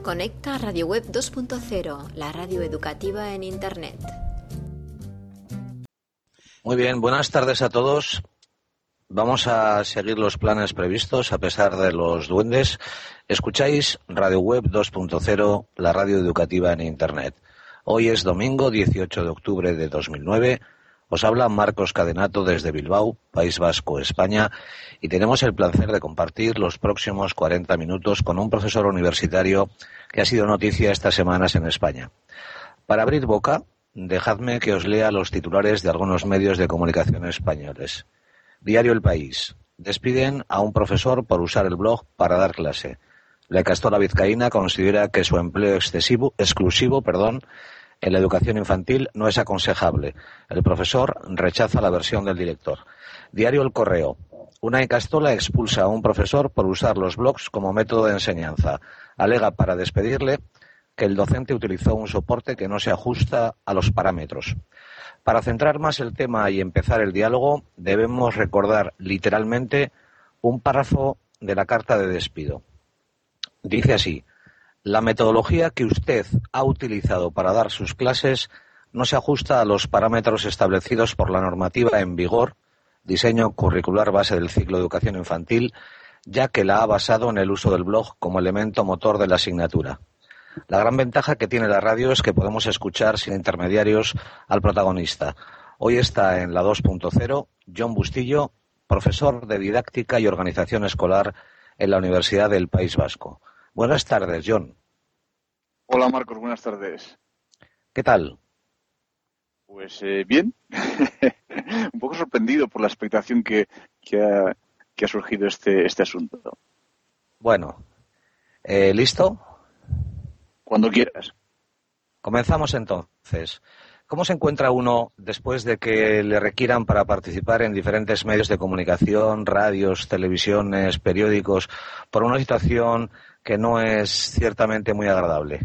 Conecta Radio Web 2.0, la radio educativa en Internet. Muy bien, buenas tardes a todos. Vamos a seguir los planes previstos a pesar de los duendes. Escucháis Radio Web 2.0, la radio educativa en Internet. Hoy es domingo 18 de octubre de 2009. Os habla Marcos Cadenato desde Bilbao, País Vasco, España, y tenemos el placer de compartir los próximos 40 minutos con un profesor universitario que ha sido noticia estas semanas en España. Para abrir boca, dejadme que os lea los titulares de algunos medios de comunicación españoles. Diario El País. Despiden a un profesor por usar el blog para dar clase. La Castola Vizcaína considera que su empleo exclusivo, en la educación infantil no es aconsejable. El profesor rechaza la versión del director. Diario El Correo. Una Icastola expulsa a un profesor por usar los blogs como método de enseñanza. Alega para despedirle que el docente utilizó un soporte que no se ajusta a los parámetros. Para centrar más el tema y empezar el diálogo, debemos recordar literalmente un párrafo de la carta de despido. Dice así: la metodología que usted ha utilizado para dar sus clases no se ajusta a los parámetros establecidos por la normativa en vigor, diseño curricular base del ciclo de educación infantil, ya que la ha basado en el uso del blog como elemento motor de la asignatura. La gran ventaja que tiene la radio es que podemos escuchar sin intermediarios al protagonista. Hoy está en la 2.0 Jon Bustillo, profesor de didáctica y organización escolar en la Universidad del País Vasco. Buenas tardes, Jon. Hola, Marcos, buenas tardes. ¿Qué tal? Pues bien. Un poco sorprendido por la expectación que ha surgido este asunto. Bueno, ¿listo? Cuando quieras. Comenzamos entonces. ¿Cómo se encuentra uno después de que le requieran para participar en diferentes medios de comunicación, radios, televisiones, periódicos, por una situación que no es ciertamente muy agradable?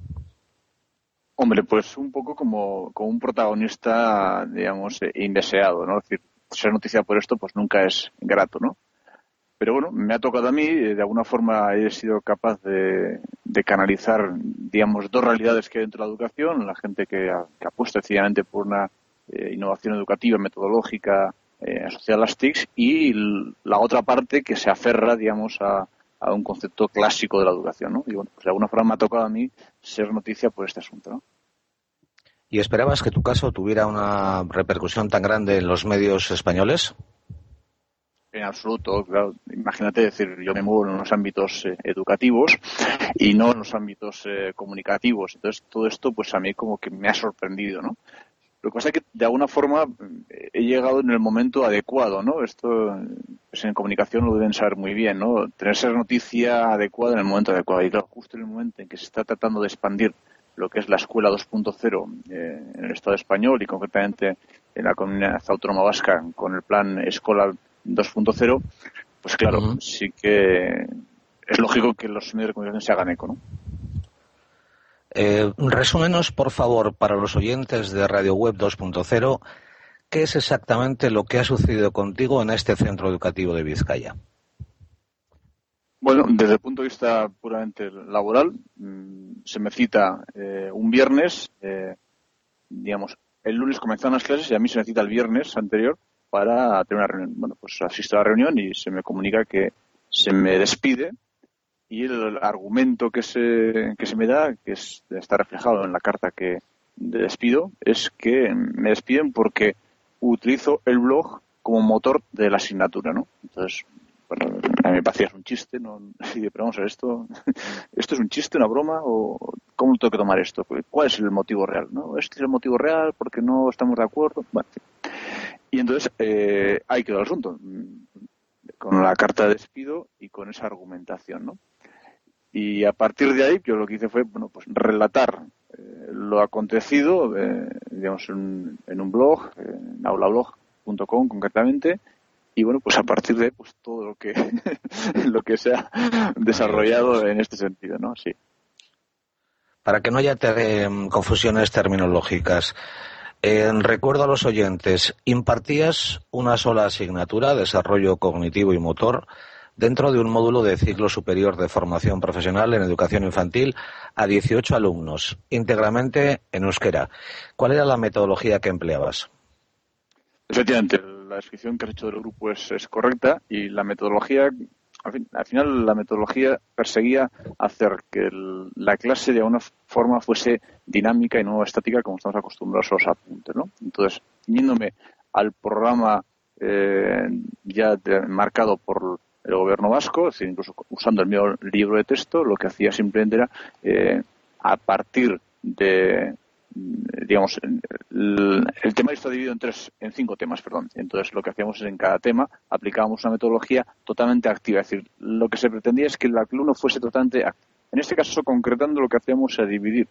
Hombre, pues un poco como un protagonista, digamos, indeseado, ¿no? Es decir, ser noticia por esto pues nunca es grato, ¿no? Pero bueno, me ha tocado a mí, de alguna forma he sido capaz de canalizar, digamos, dos realidades que hay dentro de la educación, la gente que apuesta decididamente por una innovación educativa, metodológica, asociada a las TICs, y la otra parte que se aferra, digamos, a un concepto clásico de la educación, ¿no? Y bueno, pues de alguna forma me ha tocado a mí ser noticia por este asunto, ¿no? ¿Y esperabas que tu caso tuviera una repercusión tan grande en los medios españoles? En absoluto, claro. Imagínate, decir, yo me muevo en los ámbitos educativos y no en los ámbitos comunicativos. Entonces, todo esto, pues a mí como que me ha sorprendido, ¿no? Lo que pasa es que, de alguna forma, he llegado en el momento adecuado, ¿no? Esto, pues en comunicación lo deben saber muy bien, ¿no? Tener esa noticia adecuada en el momento adecuado. Y claro, justo en el momento en que se está tratando de expandir lo que es la Escuela 2.0 en el Estado español y concretamente en la Comunidad Autónoma Vasca con el plan Escola 2.0, pues claro, sí que es lógico que los medios de comunicación se hagan eco, ¿no? Resúmenos, por favor, para los oyentes de Radio Web 2.0, ¿qué es exactamente lo que ha sucedido contigo en este centro educativo de Vizcaya? Bueno, desde el punto de vista puramente laboral, se me cita un viernes, digamos, el lunes comenzaron las clases y a mí se me cita el viernes anterior para tener una reunión. Bueno, pues asisto a la reunión y se me comunica que se me despide y el argumento que se me da, que está reflejado en la carta de despido, es que me despiden porque utilizo el blog como motor de la asignatura, ¿no? Entonces, bueno, a mí me parecía un chiste, ¿no? Pero vamos a ver, ¿esto es un chiste, una broma? ¿O cómo tengo que tomar esto? ¿Cuál es el motivo real? ¿No? ¿Este es el motivo real porque no estamos de acuerdo? Bueno, y entonces ahí quedó el asunto, con la carta de despido y con esa argumentación, ¿no? Y a partir de ahí, yo lo que hice fue, bueno, pues relatar lo acontecido, digamos, en un blog, en aulablog.com concretamente, y bueno, pues a partir de pues todo lo que lo que se ha desarrollado en este sentido, ¿no? Sí. Para que no haya confusiones terminológicas, recuerdo a los oyentes, impartías una sola asignatura, desarrollo cognitivo y motor, dentro de un módulo de ciclo superior de formación profesional en educación infantil a 18 alumnos, íntegramente en euskera. ¿Cuál era la metodología que empleabas? Efectivamente, la descripción que has hecho del grupo es correcta y la metodología, al final la metodología perseguía hacer que la clase de alguna forma fuese dinámica y no estática como estamos acostumbrados a los apuntes, ¿no? Entonces, yéndome al programa marcado por el gobierno vasco, es decir, incluso usando el mismo libro de texto, lo que hacía simplemente era, a partir de, digamos, el tema está dividido en 5 temas, perdón. Entonces, lo que hacíamos es en cada tema aplicábamos una metodología totalmente activa. Es decir, lo que se pretendía es que el alumno fuese totalmente activo. En este caso, concretando, lo que hacíamos era dividir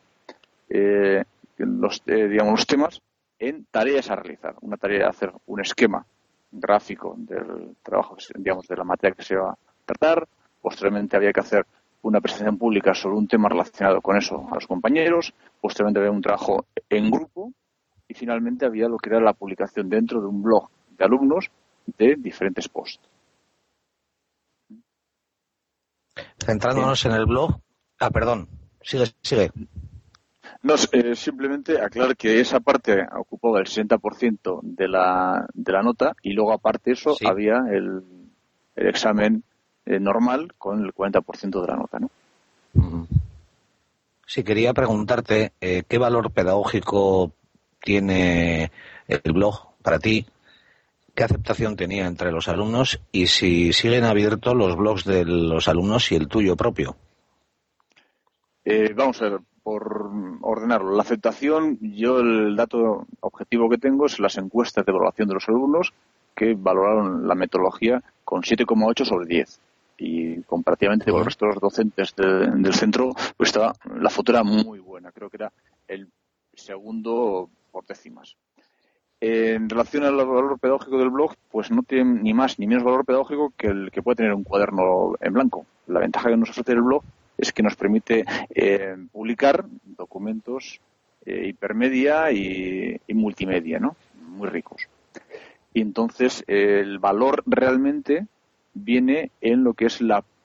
los temas en tareas a realizar. Una tarea de hacer un esquema gráfico del trabajo, digamos, de la materia que se va a tratar. Posteriormente había que hacer una presentación pública sobre un tema relacionado con eso a los compañeros. Posteriormente había un trabajo en grupo y finalmente había lo que era la publicación dentro de un blog de alumnos de diferentes posts. Centrándonos en el blog. Perdón, sigue. No, simplemente aclarar que esa parte ocupaba el 60% de la nota y luego aparte de eso sí, había el examen normal con el 40% de la nota, ¿no? Sí, quería preguntarte qué valor pedagógico tiene el blog para ti, qué aceptación tenía entre los alumnos y si siguen abiertos los blogs de los alumnos y el tuyo propio. Vamos a ver, por ordenarlo. La aceptación, yo el dato objetivo que tengo es las encuestas de evaluación de los alumnos que valoraron la metodología con 7,8 sobre 10. Y comparativamente con el resto de los docentes del centro, pues la foto era muy buena. Creo que era el segundo por décimas. En relación al valor pedagógico del blog, pues no tiene ni más ni menos valor pedagógico que el que puede tener un cuaderno en blanco. La ventaja que nos ofrece el blog es que nos permite publicar documentos hipermedia y multimedia, ¿no? Muy ricos. Y entonces el valor realmente viene en lo que es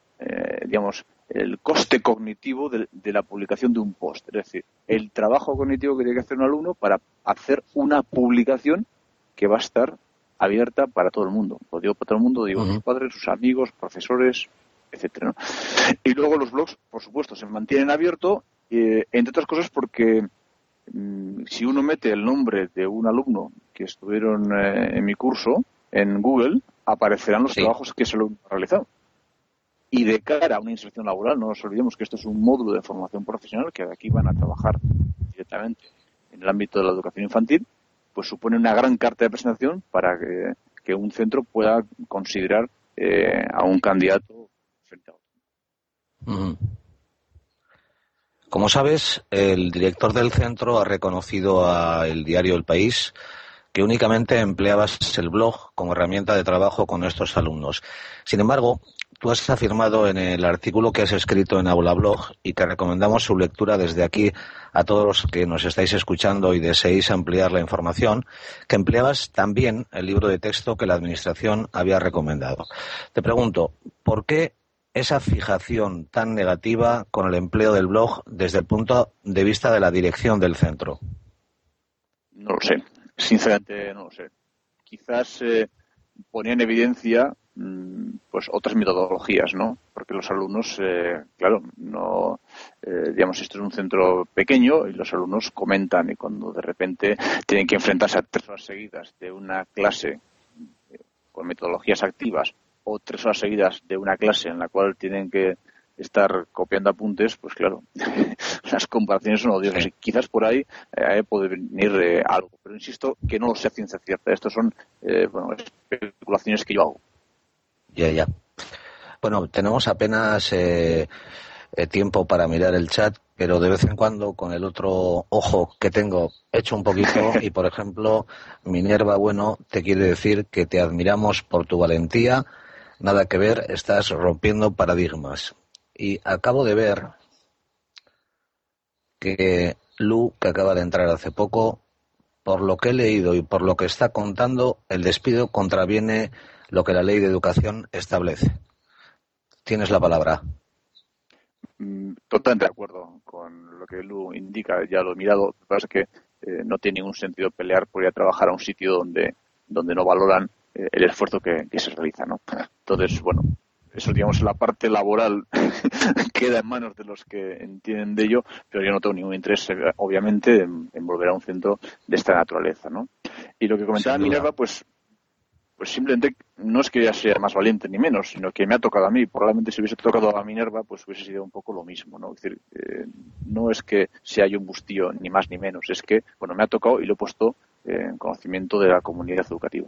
el coste cognitivo de la publicación de un post. Es decir, el trabajo cognitivo que tiene que hacer un alumno para hacer una publicación que va a estar abierta para todo el mundo. Lo digo para todo el mundo, digo sus padres, sus amigos, profesores, etcétera, ¿no? Y luego los blogs, por supuesto, se mantienen abiertos, entre otras cosas porque si uno mete el nombre de un alumno que estuvieron en mi curso en Google, aparecerán los trabajos que ese alumno ha realizado. Y de cara a una inserción laboral, no nos olvidemos que esto es un módulo de formación profesional que de aquí van a trabajar directamente en el ámbito de la educación infantil, pues supone una gran carta de presentación para que un centro pueda considerar a un candidato frente a otro. Como sabes, el director del centro ha reconocido a el diario El País que únicamente empleabas el blog como herramienta de trabajo con estos alumnos. Sin embargo, tú has afirmado en el artículo que has escrito en Aula Blog y que recomendamos su lectura desde aquí a todos los que nos estáis escuchando y deseéis ampliar la información, que empleabas también el libro de texto que la Administración había recomendado. Te pregunto, ¿por qué esa fijación tan negativa con el empleo del blog desde el punto de vista de la dirección del centro? No lo sé, sinceramente no lo sé. Quizás ponía en evidencia pues otras metodologías, ¿no? Porque los alumnos, claro, no, digamos, esto es un centro pequeño y los alumnos comentan y cuando de repente tienen que enfrentarse a 3 horas seguidas de una clase con metodologías activas o 3 horas seguidas de una clase en la cual tienen que estar copiando apuntes, pues claro, las comparaciones son odiosas. Sí. Y quizás por ahí puede venir algo, pero insisto que no lo sé a ciencia cierta. Estos son especulaciones que yo hago. Ya. Bueno, tenemos apenas tiempo para mirar el chat, pero de vez en cuando con el otro ojo que tengo hecho un poquito y, por ejemplo, Minerva Bueno te quiere decir que te admiramos por tu valentía, nada que ver, estás rompiendo paradigmas. Y acabo de ver que Lu, que acaba de entrar hace poco, por lo que he leído y por lo que está contando, el despido contraviene lo que la Ley de Educación establece. tienes la palabra. Totalmente de acuerdo con lo que Lu indica, ya lo he mirado. Lo que pasa es que no tiene ningún sentido pelear por ir a trabajar a un sitio donde no valoran el esfuerzo que se realiza, ¿no? Entonces, bueno, eso, digamos, la parte laboral queda en manos de los que entienden de ello, pero yo no tengo ningún interés, obviamente, en volver a un centro de esta naturaleza, ¿no? Y lo que comentaba Minerva, pues simplemente no es que ella sea más valiente ni menos, sino que me ha tocado a mí. Probablemente si hubiese tocado a Minerva, pues hubiese sido un poco lo mismo, ¿no? Es decir, no es que sea yo un bustillo ni más ni menos, es que, bueno, me ha tocado y lo he puesto en conocimiento de la comunidad educativa.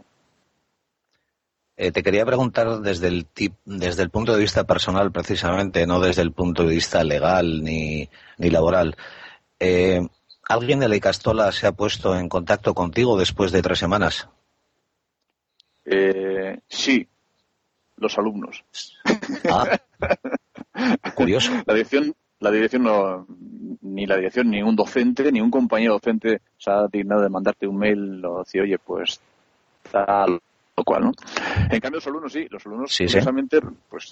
Te quería preguntar desde el punto de vista personal, precisamente, no desde el punto de vista legal ni laboral. ¿Alguien de la Icastola se ha puesto en contacto contigo después de 3 semanas? Sí, los alumnos. Ah, curioso. La dirección no, ni la dirección, ni un docente, ni un compañero docente se ha dignado de mandarte un mail o decir, oye, pues tal o cual, ¿no? En cambio, los alumnos sí, curiosamente, pues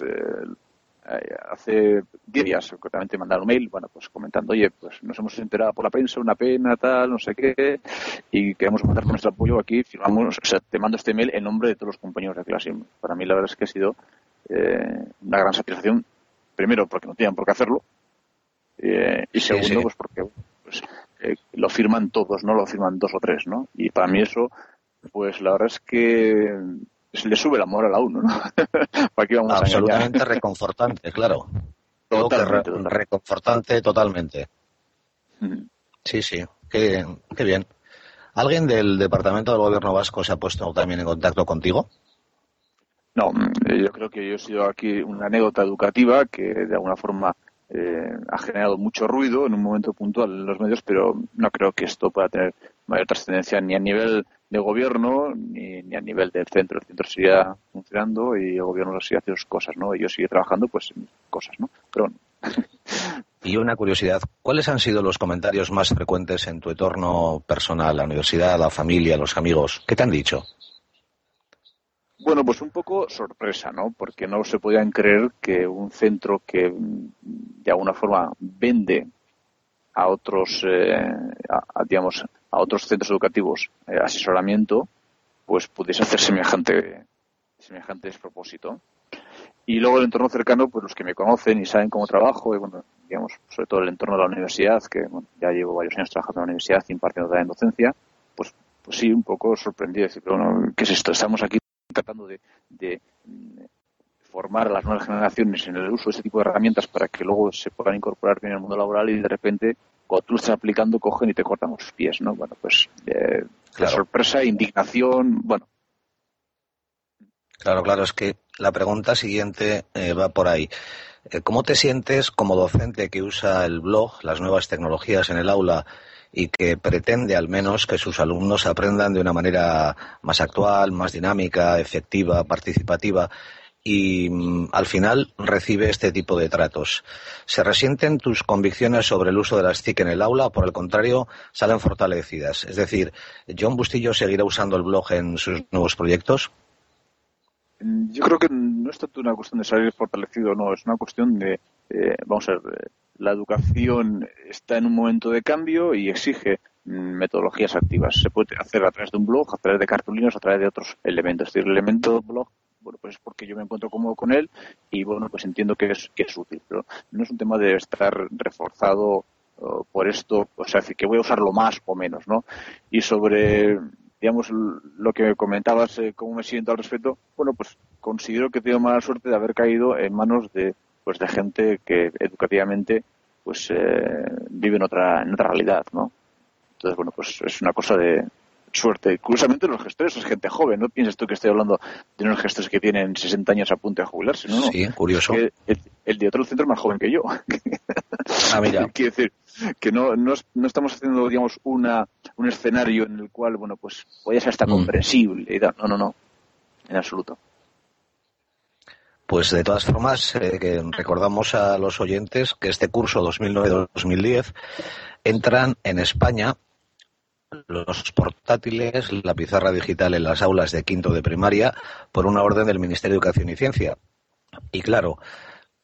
hace 10 días concretamente mandaron un mail, bueno, pues comentando, oye, pues nos hemos enterado por la prensa, una pena, tal, no sé qué, y queremos mandar nuestro apoyo aquí, firmamos, o sea, te mando este mail en nombre de todos los compañeros de clase. Para mí la verdad es que ha sido una gran satisfacción, primero porque no tenían por qué hacerlo, y segundo, pues porque lo firman todos, no lo firman 2 o 3, ¿no? Y para mí eso, pues la verdad es que le sube la moral a uno, ¿no? ¿Para qué vamos absolutamente reconfortante, claro. Totalmente. Reconfortante totalmente. Sí, qué bien. ¿Alguien del Departamento del Gobierno Vasco se ha puesto también en contacto contigo? No, yo creo que yo he sido aquí una anécdota educativa que de alguna forma ha generado mucho ruido en un momento puntual en los medios, pero no creo que esto pueda tener mayor trascendencia ni a nivel de gobierno ni a nivel del centro. El centro sigue funcionando y el gobierno sigue haciendo sus cosas, ¿no? Y yo sigue trabajando, pues, en cosas, ¿no? Pero bueno. Y una curiosidad, ¿cuáles han sido los comentarios más frecuentes en tu entorno personal, la universidad, la familia, los amigos? ¿Qué te han dicho? Bueno, pues un poco sorpresa, ¿no? Porque no se podían creer que un centro que de alguna forma vende a otros, digamos, a otros centros educativos asesoramiento, pues pudiese hacer semejante despropósito. Y luego el entorno cercano, pues los que me conocen y saben cómo trabajo, y bueno, digamos, sobre todo el entorno de la universidad, que bueno, ya llevo varios años trabajando en la universidad y impartiendo también docencia, pues sí, un poco sorprendido, decir, bueno, ¿qué es esto? Estamos aquí tratando de formar a las nuevas generaciones en el uso de ese tipo de herramientas para que luego se puedan incorporar bien en el mundo laboral y de repente, cuando tú lo estás aplicando, cogen y te cortan los pies, ¿no? Bueno, pues claro. Sorpresa, indignación, bueno. Claro, es que la pregunta siguiente va por ahí. ¿Cómo te sientes como docente que usa el blog, las nuevas tecnologías en el aula y que pretende al menos que sus alumnos aprendan de una manera más actual, más dinámica, efectiva, participativa y al final recibe este tipo de tratos? ¿Se resienten tus convicciones sobre el uso de las TIC en el aula o por el contrario salen fortalecidas? Es decir, ¿Jon Bustillo seguirá usando el blog en sus nuevos proyectos? Yo creo que no es tanto una cuestión de salir fortalecido, no, es una cuestión de, vamos a ver, la educación está en un momento de cambio y exige metodologías activas. Se puede hacer a través de un blog, a través de cartulinas, a través de otros elementos. Es decir, el elemento blog, bueno, pues es porque yo me encuentro cómodo con él y, bueno, pues entiendo que es útil. Pero no es un tema de estar reforzado por esto, o sea, que voy a usarlo más o menos, ¿no? Y sobre, digamos, lo que comentabas, cómo me siento al respecto, bueno, pues considero que tengo mala suerte de haber caído en manos de gente que educativamente pues vive en otra realidad, ¿no? Entonces, bueno, pues es una cosa de suerte. Curiosamente los gestores es gente joven, no piensas tú que estoy hablando de unos gestores que tienen 60 años a punto de jubilarse, ¿no? Sí, curioso. Es que el director del centro es más joven que yo. Ah, mira. Quiere decir que no estamos haciendo, digamos, un escenario en el cual, bueno, pues podría ser hasta comprensible y tal. No, en absoluto. Pues de todas formas, que recordamos a los oyentes que este curso 2009-2010 entran en España los portátiles, la pizarra digital en las aulas de quinto de primaria por una orden del Ministerio de Educación y Ciencia. Y claro,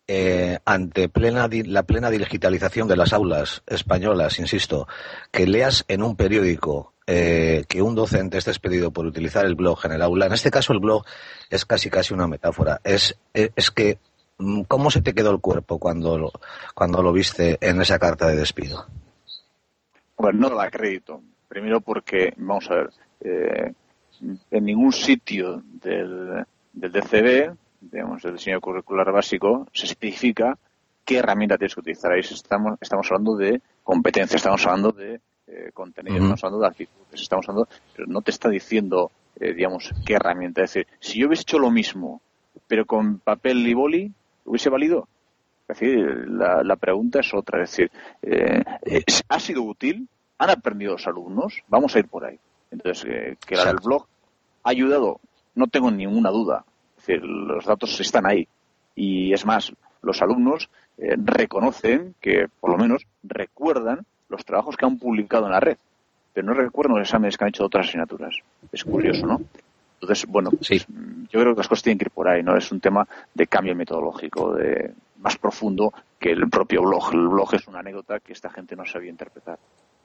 ante la plena digitalización de las aulas españolas, insisto, que leas en un periódico que un docente esté expedido por utilizar el blog en el aula? En este caso el blog es casi una metáfora. Es que, ¿cómo se te quedó el cuerpo cuando lo viste en esa carta de despido? Bueno, no lo acredito. Primero porque, vamos a ver, en ningún sitio del DCB, digamos, del diseño curricular básico, se especifica qué herramienta tienes que utilizar. Ahí estamos hablando de competencias, estamos hablando de contenido, estamos hablando de actitudes, estamos hablando, pero no te está diciendo, digamos, qué herramienta. Es decir, si yo hubiese hecho lo mismo, pero con papel y boli, ¿hubiese valido? Es decir, la pregunta es otra. Es decir, ¿ha sido útil? ¿Han aprendido los alumnos? Vamos a ir por ahí. Entonces, que el blog ha ayudado, no tengo ninguna duda. Es decir, los datos están ahí. Y es más, los alumnos reconocen que, por lo menos, recuerdan los trabajos que han publicado en la red, pero no recuerdan los exámenes que han hecho de otras asignaturas. Es curioso, ¿no? Entonces, bueno, sí. Yo creo que las cosas tienen que ir por ahí, ¿no? Es un tema de cambio metodológico, más profundo que el propio blog. El blog es una anécdota que esta gente no sabía interpretar.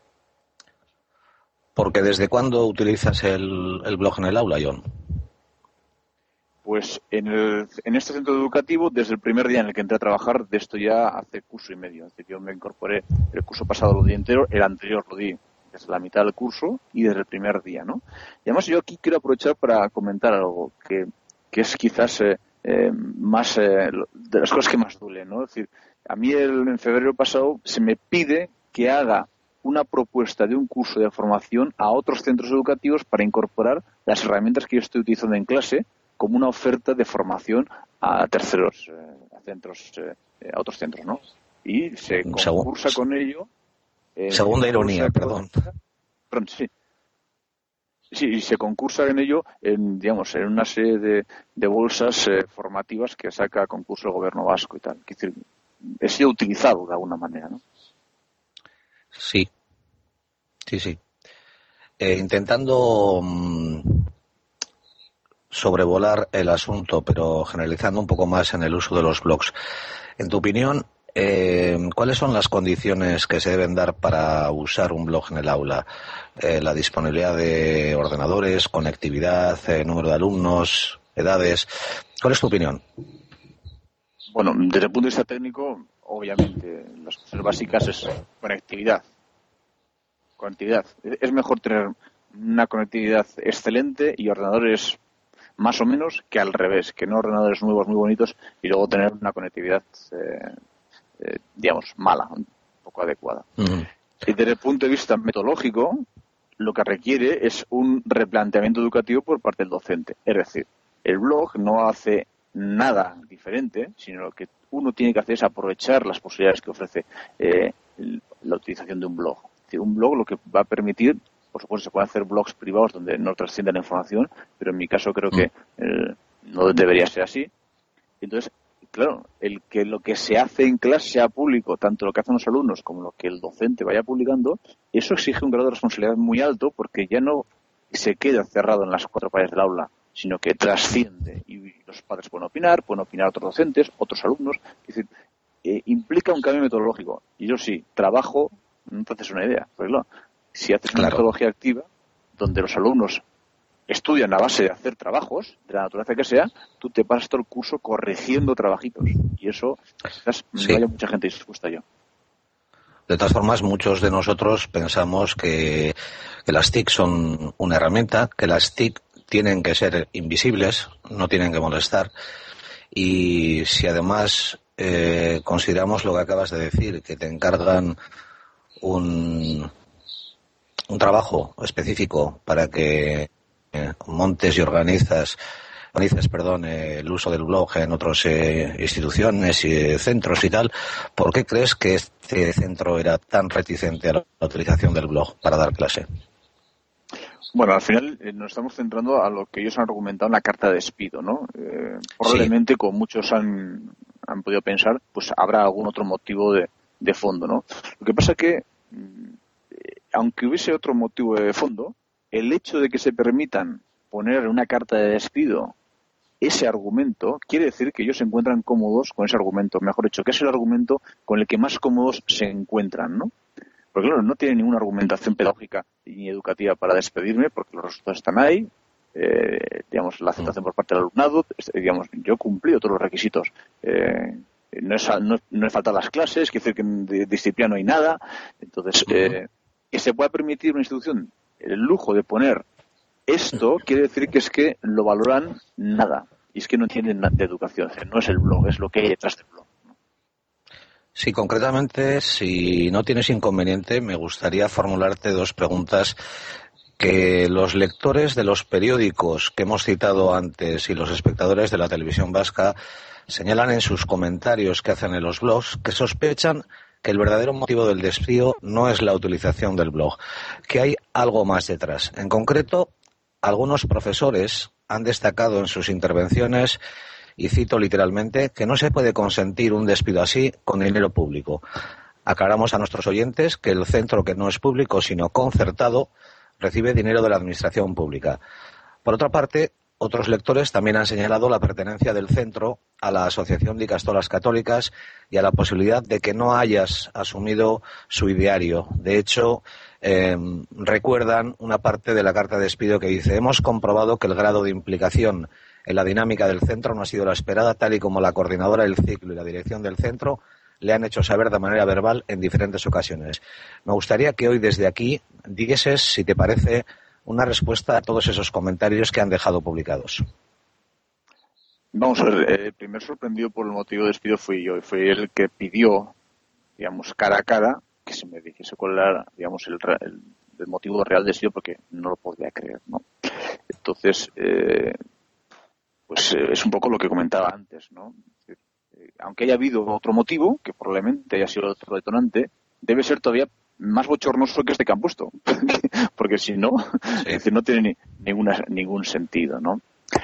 Porque ¿desde cuándo utilizas el blog en el aula, Jon? Pues en este centro educativo, desde el primer día en el que entré a trabajar, de esto ya hace curso y medio. Es decir, yo me incorporé el curso pasado lo di entero, el anterior lo di desde la mitad del curso y desde el primer día, ¿no? Y además yo aquí quiero aprovechar para comentar algo que es quizás más de las cosas que más duelen, ¿no? Es decir, a mí en febrero pasado se me pide que haga una propuesta de un curso de formación a otros centros educativos para incorporar las herramientas que yo estoy utilizando en clase como una oferta de formación a terceros, a centros, a otros centros, ¿no? Y se concursa con ello. Segunda ironía, perdón. Sí. Sí, y se concursa en ello en una serie de bolsas formativas que saca a concurso el gobierno vasco y tal. Es decir, he sido utilizado de alguna manera, ¿no? Sí. Intentando sobrevolar el asunto, pero generalizando un poco más en el uso de los blogs. En tu opinión, ¿cuáles son las condiciones que se deben dar para usar un blog en el aula? La disponibilidad de ordenadores, conectividad, número de alumnos, edades. ¿Cuál es tu opinión? Bueno, desde el punto de vista técnico, obviamente, las cosas básicas es conectividad. Es mejor tener una conectividad excelente y ordenadores más o menos que al revés, que no ordenadores nuevos muy bonitos y luego tener una conectividad, mala, un poco adecuada. Y desde el punto de vista metodológico, lo que requiere es un replanteamiento educativo por parte del docente. Es decir, el blog no hace nada diferente, sino lo que uno tiene que hacer es aprovechar las posibilidades que ofrece la utilización de un blog. Es decir, un blog lo que va a permitir, por supuesto, se pueden hacer blogs privados donde no trascienda la información, pero en mi caso creo que no debería ser así. Entonces, claro, el que lo que se hace en clase sea público, tanto lo que hacen los alumnos como lo que el docente vaya publicando, eso exige un grado de responsabilidad muy alto porque ya no se queda cerrado en las cuatro paredes del aula, sino que trasciende y los padres pueden opinar otros docentes, otros alumnos. Es decir, implica un cambio metodológico. Y yo sí, trabajo, no te haces una idea, pues claro, si haces una metodología activa donde los alumnos estudian a base de hacer trabajos, de la naturaleza que sea, tú te pasas todo el curso corrigiendo trabajitos. Y eso quizás no haya mucha gente dispuesta a ello. De todas formas, muchos de nosotros pensamos que las TIC son una herramienta, que las TIC tienen que ser invisibles, no tienen que molestar. Y si además consideramos lo que acabas de decir, que te encargan un trabajo específico para que montes y organices el uso del blog en otras instituciones y centros y tal, ¿por qué crees que este centro era tan reticente a la utilización del blog para dar clase? Bueno, al final nos estamos centrando a lo que ellos han argumentado en la carta de despido, ¿no? Probablemente, como muchos han podido pensar, pues habrá algún otro motivo de fondo, ¿no? Lo que pasa es que, aunque hubiese otro motivo de fondo, el hecho de que se permitan poner una carta de despido ese argumento, quiere decir que ellos se encuentran cómodos con ese argumento. Mejor dicho, que es el argumento con el que más cómodos se encuentran, ¿no? Porque claro, no tienen ninguna argumentación pedagógica ni educativa para despedirme, porque los resultados están ahí. Digamos, la aceptación por parte del alumnado, digamos, yo he cumplido todos los requisitos. No he faltado a las clases, quiere decir que de disciplina no hay nada. Entonces, que se pueda permitir una institución el lujo de poner esto, quiere decir que es que lo valoran nada. Y es que no entienden de educación. O sea, no es el blog, es lo que hay detrás del blog. Sí, concretamente, si no tienes inconveniente, me gustaría formularte dos preguntas que los lectores de los periódicos que hemos citado antes y los espectadores de la televisión vasca señalan en sus comentarios que hacen en los blogs que sospechan que el verdadero motivo del despido no es la utilización del blog, que hay algo más detrás. En concreto, algunos profesores han destacado en sus intervenciones, y cito literalmente, que no se puede consentir un despido así con dinero público. Aclaramos a nuestros oyentes que el centro, que no es público sino concertado, recibe dinero de la administración pública. Por otra parte, otros lectores también han señalado la pertenencia del centro a la Asociación de Icastolas Católicas y a la posibilidad de que no hayas asumido su ideario. De hecho, recuerdan una parte de la carta de despido que dice: hemos comprobado que el grado de implicación en la dinámica del centro no ha sido la esperada, tal y como la coordinadora del ciclo y la dirección del centro le han hecho saber de manera verbal en diferentes ocasiones. Me gustaría que hoy desde aquí dieses, si te parece, una respuesta a todos esos comentarios que han dejado publicados. Vamos a ver, el primer sorprendido por el motivo de despido fui yo, y fue el que pidió, digamos, cara a cara, que se me dijese cuál era, digamos, el motivo real de despido, porque no lo podía creer, ¿no? Entonces, pues es un poco lo que comentaba antes, ¿no? Aunque haya habido otro motivo, que probablemente haya sido otro detonante, debe ser todavía más bochornoso que este que han puesto, porque si no, sí, es decir, no tiene ningún sentido, ¿no?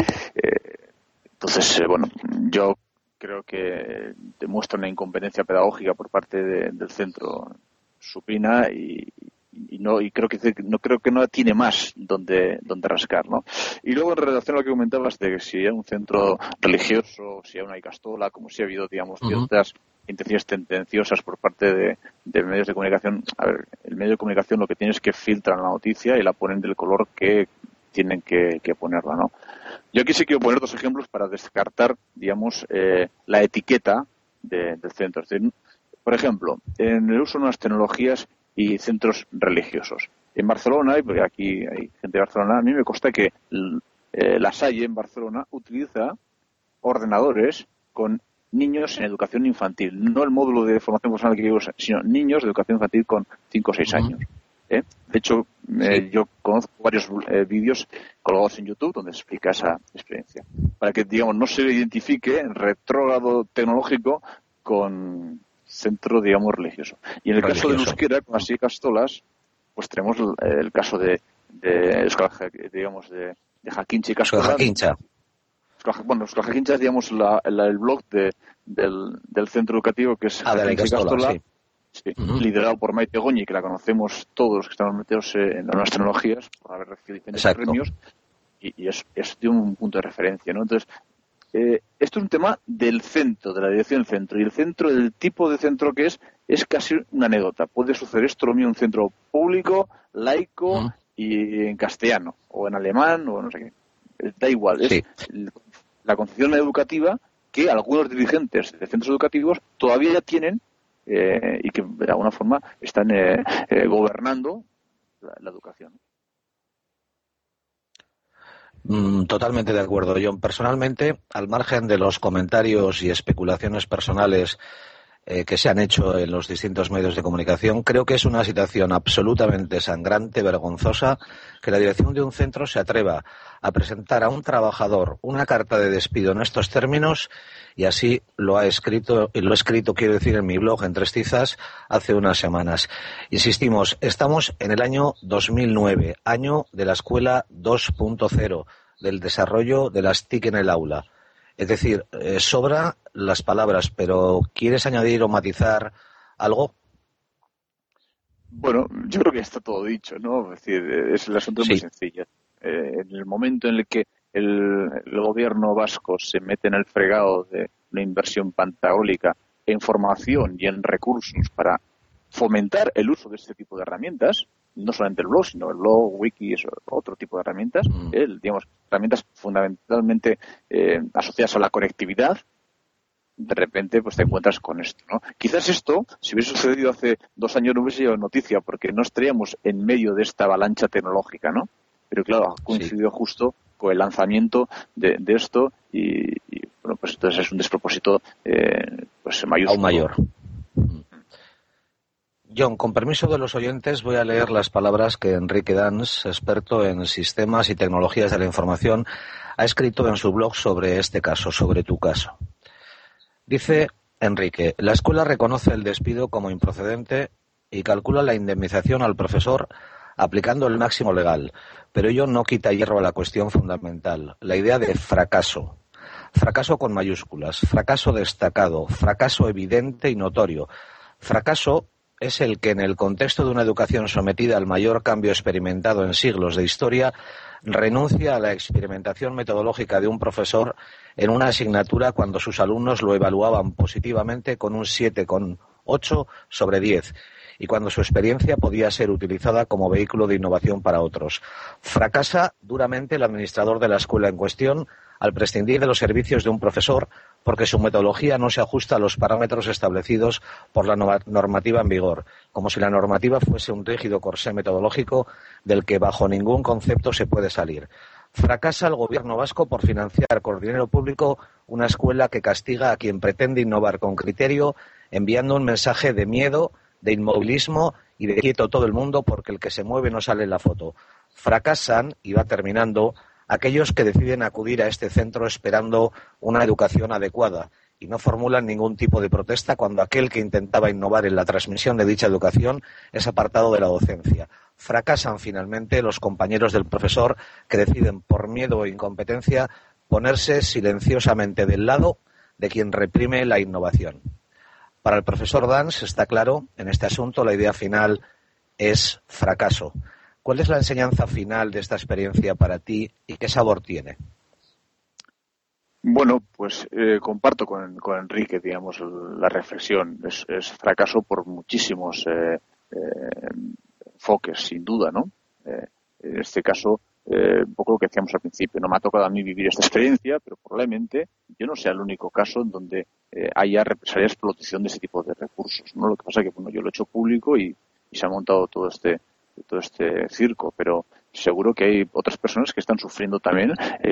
Entonces, bueno, yo creo que demuestra una incompetencia pedagógica por parte del centro supina y creo que no tiene más donde rascar, ¿no? Y luego, en relación a lo que comentabas de que si hay un centro religioso, si hay una icastola, como si ha habido, digamos, ciertas intenciones tendenciosas por parte de medios de comunicación. A ver, el medio de comunicación lo que tiene es que filtran la noticia y la ponen del color que tienen que ponerla, ¿no? Yo aquí sí quiero poner dos ejemplos para descartar, digamos, la etiqueta del centro. Es decir, por ejemplo, en el uso de nuevas tecnologías y centros religiosos. En Barcelona, y aquí hay gente de Barcelona, a mí me consta que la Salle en Barcelona utiliza ordenadores con niños en educación infantil. No el módulo de formación profesional que digo, sino niños de educación infantil con 5 o 6 años. De hecho, yo conozco varios vídeos colgados en YouTube donde se explica esa experiencia. Para que, digamos, no se identifique el retrógrado tecnológico con centro, digamos, religioso. Y en el caso de euskera, con las icastolas, pues tenemos el caso de digamos, de Jakintza Ikastola. Bueno, Euskal Jakintza es, digamos, el blog del centro educativo, que es Jakintza Ikastola, sí. Sí, liderado por Maite Goñi, que la conocemos todos los que estamos metidos en las nuevas tecnologías, por haber recibido diferentes premios, y es de un punto de referencia, ¿no? Entonces, esto es un tema del centro, de la dirección del centro, y el centro, el tipo de centro que es casi una anécdota. Puede suceder esto lo mismo en un centro público, laico y en castellano, o en alemán, o no sé qué. Da igual, es la concepción educativa que algunos dirigentes de centros educativos todavía tienen y que de alguna forma están gobernando la educación. Totalmente de acuerdo, John. Personalmente, al margen de los comentarios y especulaciones personales que se han hecho en los distintos medios de comunicación, creo que es una situación absolutamente sangrante, vergonzosa, que la dirección de un centro se atreva a presentar a un trabajador una carta de despido en estos términos, y así lo he escrito, quiero decir, en mi blog, en Tres Tizas, hace unas semanas. Insistimos, estamos en el año 2009, año de la escuela 2.0, del desarrollo de las TIC en el aula. Es decir, sobra las palabras, pero ¿quieres añadir o matizar algo? Bueno, yo creo que está todo dicho, ¿no? Es decir, el asunto es muy sencillo. En el momento en el que el gobierno vasco se mete en el fregado de una inversión pantagólica en formación y en recursos para fomentar el uso de este tipo de herramientas, no solamente el blog, sino el blog, wiki, otro tipo de herramientas, digamos, herramientas fundamentalmente asociadas a la conectividad. De repente pues te encuentras con esto, ¿no? Quizás esto, si hubiese sucedido hace 2 años, no hubiese sido noticia, porque no estaríamos en medio de esta avalancha tecnológica, ¿no? Pero claro, ha coincidido justo con el lanzamiento de esto y bueno, pues entonces es un despropósito pues mayúsculo. Aún mayor. John, con permiso de los oyentes, voy a leer las palabras que Enrique Dans, experto en sistemas y tecnologías de la información, ha escrito en su blog sobre este caso, sobre tu caso. Dice Enrique: la escuela reconoce el despido como improcedente y calcula la indemnización al profesor aplicando el máximo legal, pero ello no quita hierro a la cuestión fundamental, la idea de fracaso. Fracaso con mayúsculas, fracaso destacado, fracaso evidente y notorio. Fracaso es el que en el contexto de una educación sometida al mayor cambio experimentado en siglos de historia renuncia a la experimentación metodológica de un profesor en una asignatura cuando sus alumnos lo evaluaban positivamente con un 7,8 sobre 10 y cuando su experiencia podía ser utilizada como vehículo de innovación para otros. Fracasa duramente el administrador de la escuela en cuestión al prescindir de los servicios de un profesor porque su metodología no se ajusta a los parámetros establecidos por la normativa en vigor, como si la normativa fuese un rígido corsé metodológico del que bajo ningún concepto se puede salir. Fracasa el gobierno vasco por financiar con dinero público una escuela que castiga a quien pretende innovar con criterio, enviando un mensaje de miedo, de inmovilismo y de quieto todo el mundo porque el que se mueve no sale en la foto. Fracasan, y va terminando, aquellos que deciden acudir a este centro esperando una educación adecuada y no formulan ningún tipo de protesta cuando aquel que intentaba innovar en la transmisión de dicha educación es apartado de la docencia. Fracasan finalmente los compañeros del profesor que deciden por miedo o incompetencia ponerse silenciosamente del lado de quien reprime la innovación. Para el profesor Dans está claro, en este asunto la idea final es fracaso. ¿Cuál es la enseñanza final de esta experiencia para ti y qué sabor tiene? Bueno, pues comparto con Enrique, digamos, la reflexión. Es fracaso por muchísimos enfoques, sin duda, ¿no? En este caso, un poco lo que decíamos al principio, no me ha tocado a mí vivir esta experiencia, pero probablemente yo no sea el único caso en donde haya represalia explotación de ese tipo de recursos, ¿no? Lo que pasa es que, bueno, yo lo he hecho público y se ha montado todo este circo, pero seguro que hay otras personas que están sufriendo también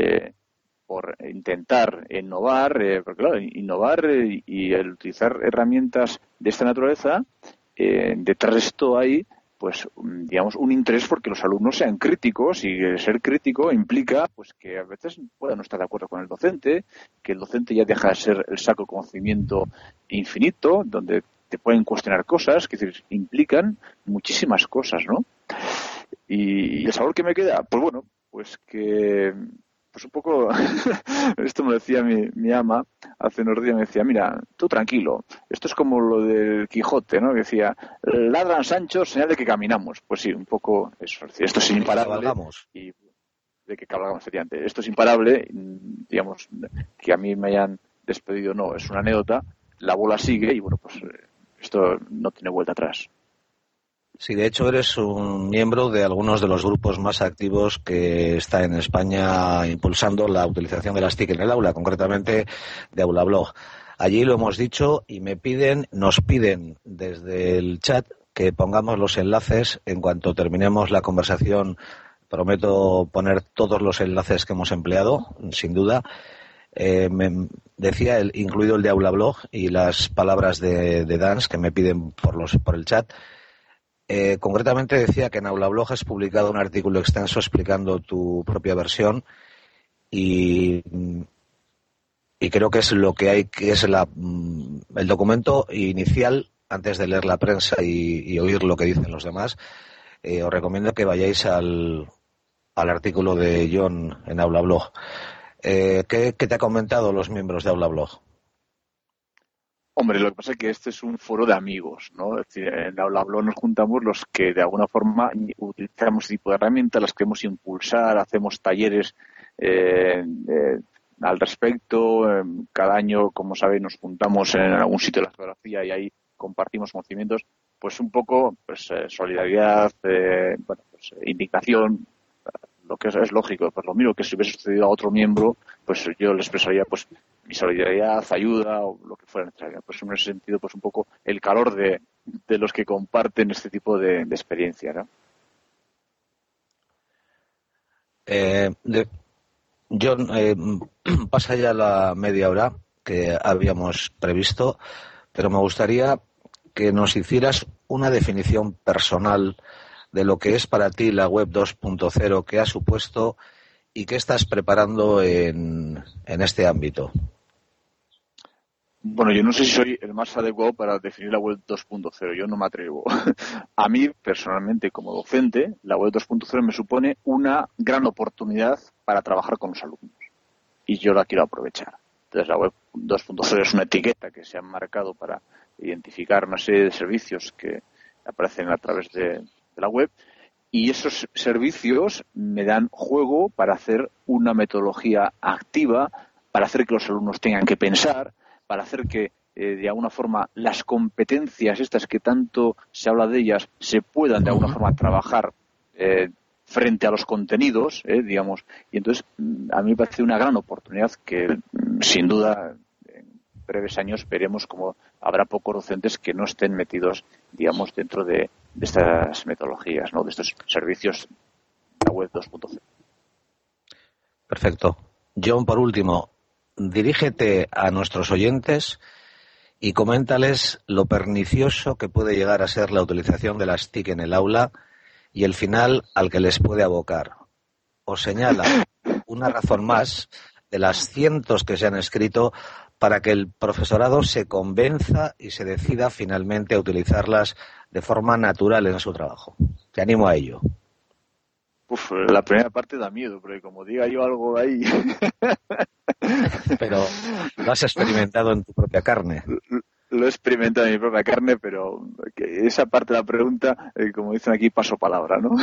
por intentar innovar, porque claro, innovar y el utilizar herramientas de esta naturaleza, detrás de esto hay pues digamos un interés porque los alumnos sean críticos, y ser crítico implica pues que a veces pueda no estar de acuerdo con el docente, que el docente ya deja de ser el saco de conocimiento infinito, donde te pueden cuestionar cosas, que implican muchísimas cosas, ¿no? Y el sabor que me queda, pues bueno, pues que pues un poco esto me lo decía mi ama hace unos días, me decía, mira, tú tranquilo, esto es como lo del Quijote, ¿no? Que decía, ladran Sancho, señal de que caminamos. Pues sí, un poco eso, es decir, esto es imparable. Y de que cabalgamos, efectivamente. Esto es imparable, digamos, que a mí me hayan despedido, no, es una anécdota, la bola sigue y bueno, pues esto no tiene vuelta atrás. Sí, de hecho eres un miembro de algunos de los grupos más activos que está en España impulsando la utilización de las TIC en el aula, concretamente de Aulablog. Allí lo hemos dicho y nos piden desde el chat que pongamos los enlaces en cuanto terminemos la conversación. Prometo poner todos los enlaces que hemos empleado, sin duda. Me decía, incluido el de Aulablog y las palabras de Dans que me piden por el chat. Concretamente decía que en Aulablog has publicado un artículo extenso explicando tu propia versión y creo que es lo que hay, que es el documento inicial antes de leer la prensa y oír lo que dicen los demás. Os recomiendo que vayáis al artículo de John en Aulablog. ¿Qué te ha comentado los miembros de Aulablog? Hombre, lo que pasa es que este es un foro de amigos, ¿no? Es decir, en Aulablog nos juntamos los que de alguna forma utilizamos este tipo de herramientas, las queremos impulsar, hacemos talleres al respecto. Cada año, como sabéis, nos juntamos en algún sitio de la geografía y ahí compartimos conocimientos. Pues un poco, pues solidaridad, indignación, lo que es lógico. Pues lo mismo que si hubiese sucedido a otro miembro, pues yo le expresaría pues mi solidaridad, ayuda o lo que fuera necesario. Pues en ese sentido, pues un poco el calor de los que comparten este tipo de experiencia, ¿no? John, pasa ya la media hora que habíamos previsto, pero me gustaría que nos hicieras una definición personal de lo que es para ti la web 2.0, qué ha supuesto y qué estás preparando en este ámbito. Bueno, yo no sé si soy el más adecuado para definir la web 2.0, yo no me atrevo. A mí, personalmente, como docente, la web 2.0 me supone una gran oportunidad para trabajar con los alumnos. Y yo la quiero aprovechar. Entonces, la web 2.0 es una etiqueta que se ha marcado para identificar una serie de servicios que aparecen a través de la web. Y esos servicios me dan juego para hacer una metodología activa, para hacer que los alumnos tengan que pensar, para hacer que, de alguna forma, las competencias estas que tanto se habla de ellas se puedan, de alguna forma, trabajar frente a los contenidos, digamos. Y entonces, a mí me parece una gran oportunidad que, sin duda, en breves años veremos como habrá pocos docentes que no estén metidos, digamos, dentro de estas metodologías, ¿no? De estos servicios de la web 2.0. Perfecto. John, por último, dirígete a nuestros oyentes y coméntales lo pernicioso que puede llegar a ser la utilización de las TIC en el aula y el final al que les puede abocar. Os señala una razón más de las cientos que se han escrito para que el profesorado se convenza y se decida finalmente a utilizarlas de forma natural en su trabajo. Te animo a ello. La primera parte da miedo, porque como diga yo algo ahí... Pero lo has experimentado en tu propia carne. Lo he experimentado en mi propia carne, pero que esa parte de la pregunta, como dicen aquí, paso palabra, ¿no?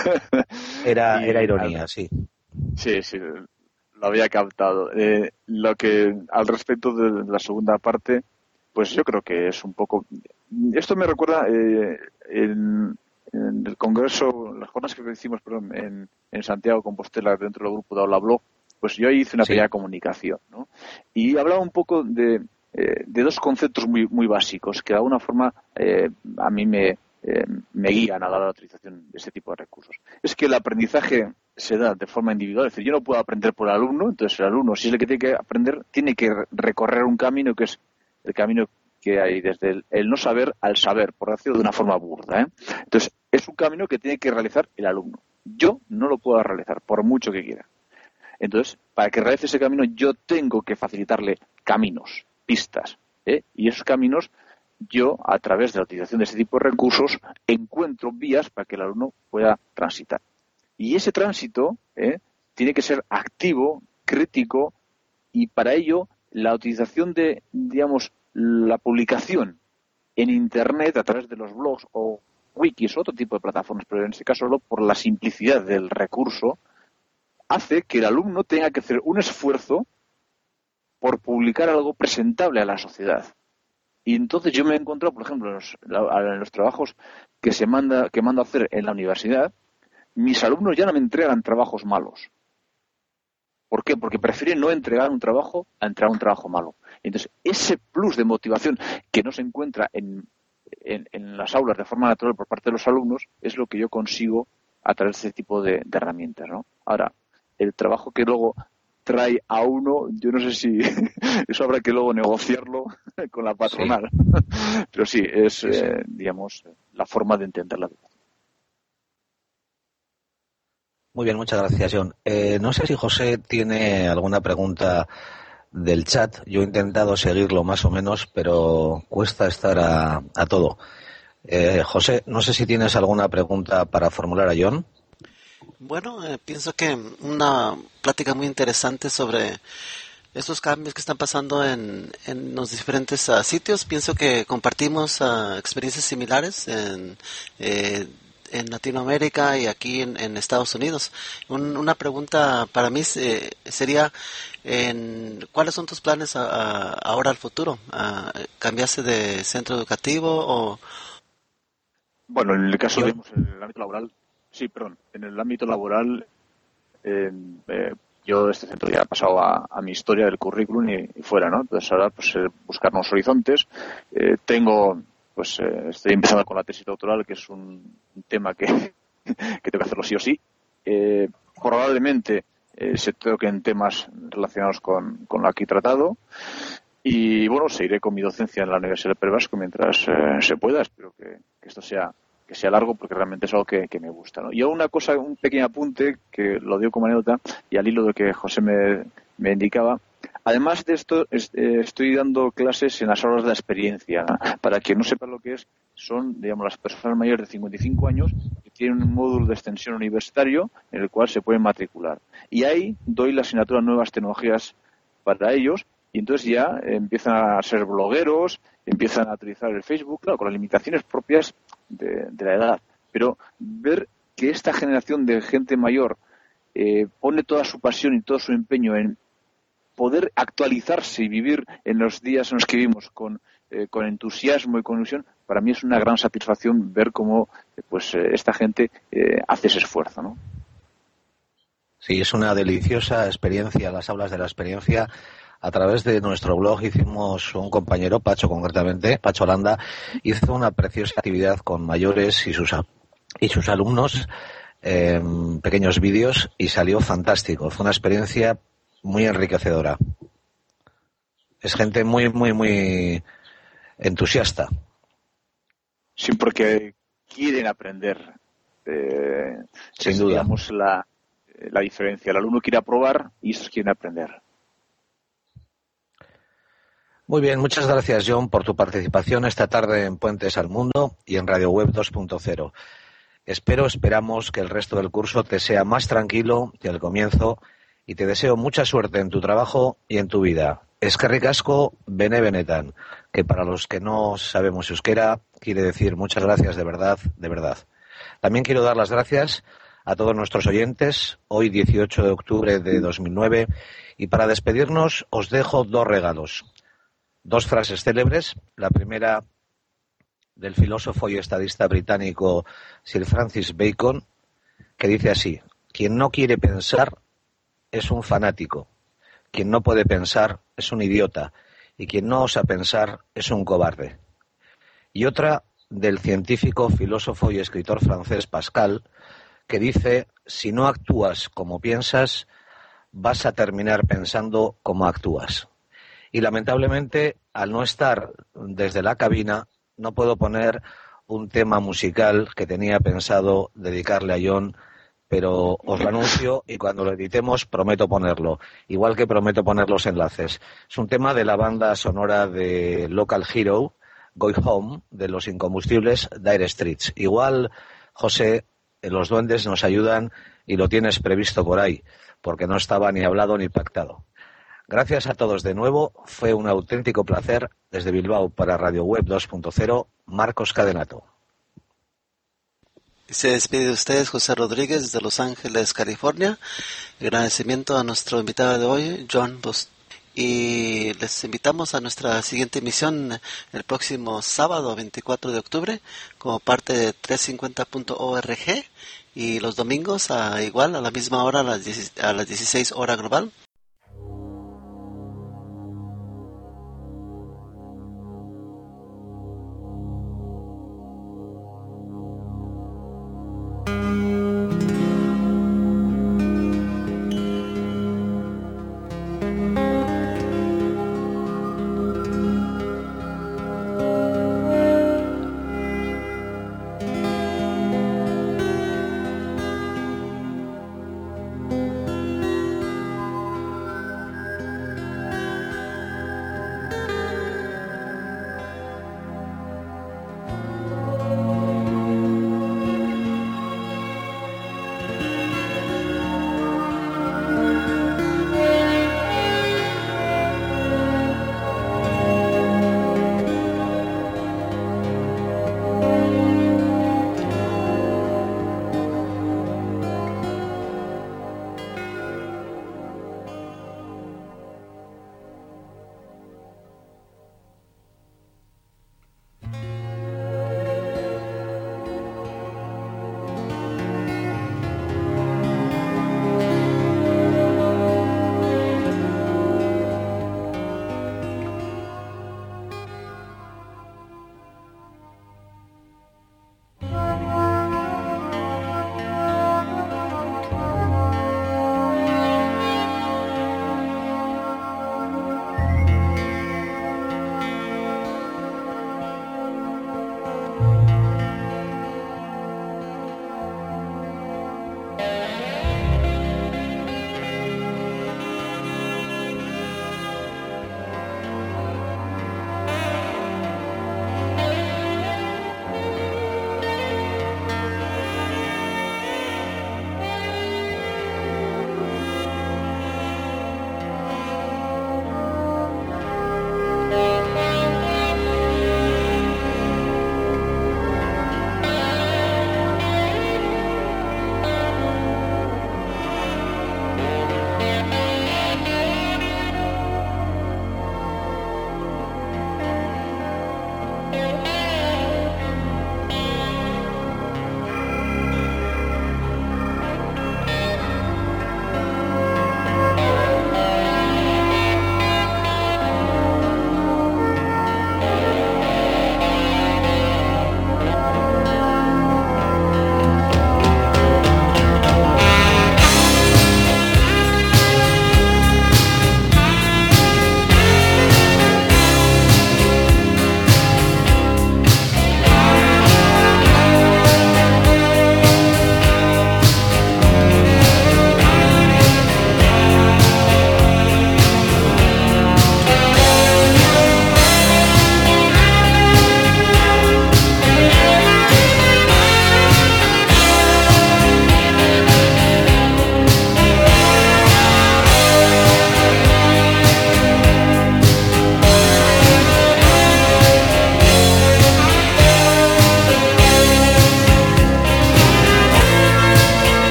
Era ironía, sí. Sí, lo había captado. Lo que al respecto de la segunda parte, pues yo creo que es un poco... Esto me recuerda en el congreso, las jornadas que hicimos en Santiago Compostela dentro del grupo de Aula Blog, pues yo ahí hice una pequeña comunicación, ¿no? Y hablaba un poco de dos conceptos muy básicos que de alguna forma a mí me guían a la utilización de este tipo de recursos. Es que el aprendizaje se da de forma individual, es decir, yo no puedo aprender por el alumno, entonces el alumno, si es el que tiene que aprender, tiene que recorrer un camino que es el camino que hay desde el no saber al saber, por decirlo de una forma burda, ¿eh? Entonces, es un camino que tiene que realizar el alumno. Yo no lo puedo realizar, por mucho que quiera. Entonces, para que realice ese camino, yo tengo que facilitarle caminos, pistas, y esos caminos, yo, a través de la utilización de ese tipo de recursos, encuentro vías para que el alumno pueda transitar. Y ese tránsito tiene que ser activo, crítico, y para ello, la utilización de, digamos, la publicación en Internet a través de los blogs o wikis o otro tipo de plataformas, pero en este caso solo por la simplicidad del recurso, hace que el alumno tenga que hacer un esfuerzo por publicar algo presentable a la sociedad. Y entonces yo me he encontrado, por ejemplo, en los trabajos que mando a hacer en la universidad, mis alumnos ya no me entregan trabajos malos. ¿Por qué? Porque prefieren no entregar un trabajo a entregar un trabajo malo. Entonces, ese plus de motivación que no se encuentra en las aulas de forma natural por parte de los alumnos es lo que yo consigo a través de este tipo de herramientas, ¿no? Ahora, el trabajo que luego trae a uno, yo no sé si eso habrá que luego negociarlo con la patronal. Sí. Pero sí, es, digamos, la forma de entender la educación. Muy bien, muchas gracias, John. No sé si José tiene alguna pregunta del chat. Yo he intentado seguirlo más o menos, pero cuesta estar a todo. José, no sé si tienes alguna pregunta para formular a John. Bueno, pienso que una plática muy interesante sobre esos cambios que están pasando en los diferentes sitios. Pienso que compartimos experiencias similares en Latinoamérica y aquí en Estados Unidos. Una pregunta para mí sería, ¿cuáles son tus planes ahora al futuro? ¿Cambiaste de centro educativo o...? Bueno, en el caso, digamos, en el ámbito laboral, sí, perdón, en el ámbito laboral, yo este centro ya ha pasado a mi historia del currículum y fuera, ¿no? Entonces ahora, pues, buscar nuevos horizontes. Estoy empezando con la tesis doctoral, que es un tema que tengo que hacerlo sí o sí. Probablemente se toquen temas relacionados con lo aquí tratado. Y bueno, seguiré con mi docencia en la Universidad del País Vasco mientras se pueda. Espero que esto sea largo, porque realmente es algo que me gusta, ¿no? Y una cosa, un pequeño apunte que lo digo como anécdota y al hilo de que José me indicaba. Además de esto, estoy dando clases en las aulas de la experiencia, ¿no? Para quien no sepa lo que es, son, digamos, las personas mayores de 55 años que tienen un módulo de extensión universitario en el cual se pueden matricular. Y ahí doy la asignatura Nuevas Tecnologías para ellos, y entonces ya empiezan a ser blogueros, empiezan a utilizar el Facebook, claro, con las limitaciones propias de la edad. Pero ver que esta generación de gente mayor pone toda su pasión y todo su empeño en poder actualizarse y vivir en los días en los que vivimos con entusiasmo y con ilusión, para mí es una gran satisfacción ver cómo esta gente hace ese esfuerzo, ¿no? Sí, es una deliciosa experiencia, las aulas de la experiencia. A través de nuestro blog hicimos, un compañero, Pacho concretamente, Pacho Landa, hizo una preciosa actividad con mayores y sus alumnos, pequeños vídeos, y salió fantástico. Fue una experiencia muy enriquecedora. Es gente muy, muy, muy entusiasta. Sí, porque quieren aprender. Sin duda. Digamos la diferencia. El alumno quiere aprobar y estos quieren aprender. Muy bien, muchas gracias, John, por tu participación esta tarde en Puentes al Mundo y en Radio Web 2.0. Esperamos que el resto del curso te sea más tranquilo que el comienzo, y te deseo mucha suerte en tu trabajo y en tu vida. Eskerrik asko, bene benetan, que para los que no sabemos euskera quiere decir muchas gracias de verdad, de verdad. También quiero dar las gracias a todos nuestros oyentes, hoy 18 de octubre de 2009, y para despedirnos os dejo dos regalos. Dos frases célebres. La primera, del filósofo y estadista británico Sir Francis Bacon, que dice así: quien no quiere pensar es un fanático, quien no puede pensar es un idiota, y quien no osa pensar es un cobarde. Y otra, del científico, filósofo y escritor francés Pascal, que dice: si no actúas como piensas, vas a terminar pensando como actúas. Y lamentablemente, al no estar desde la cabina, no puedo poner un tema musical que tenía pensado dedicarle a John, pero os lo anuncio, y cuando lo editemos prometo ponerlo, igual que prometo poner los enlaces. Es un tema de la banda sonora de Local Hero, Go Home, de Los Incombustibles, Dire Straits. Igual, José, los duendes nos ayudan y lo tienes previsto por ahí, porque no estaba ni hablado ni pactado. Gracias a todos de nuevo, fue un auténtico placer. Desde Bilbao para Radio Web 2.0, Marcos Cadenato. Se despide de ustedes José Rodríguez de Los Ángeles, California. Agradecimiento a nuestro invitado de hoy, John Bust. Y les invitamos a nuestra siguiente emisión el próximo sábado 24 de octubre como parte de 350.org, y los domingos igual a la misma hora, a las 16 hora global.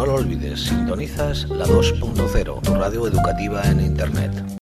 No lo olvides, sintonizas la 2.0, tu radio educativa en Internet.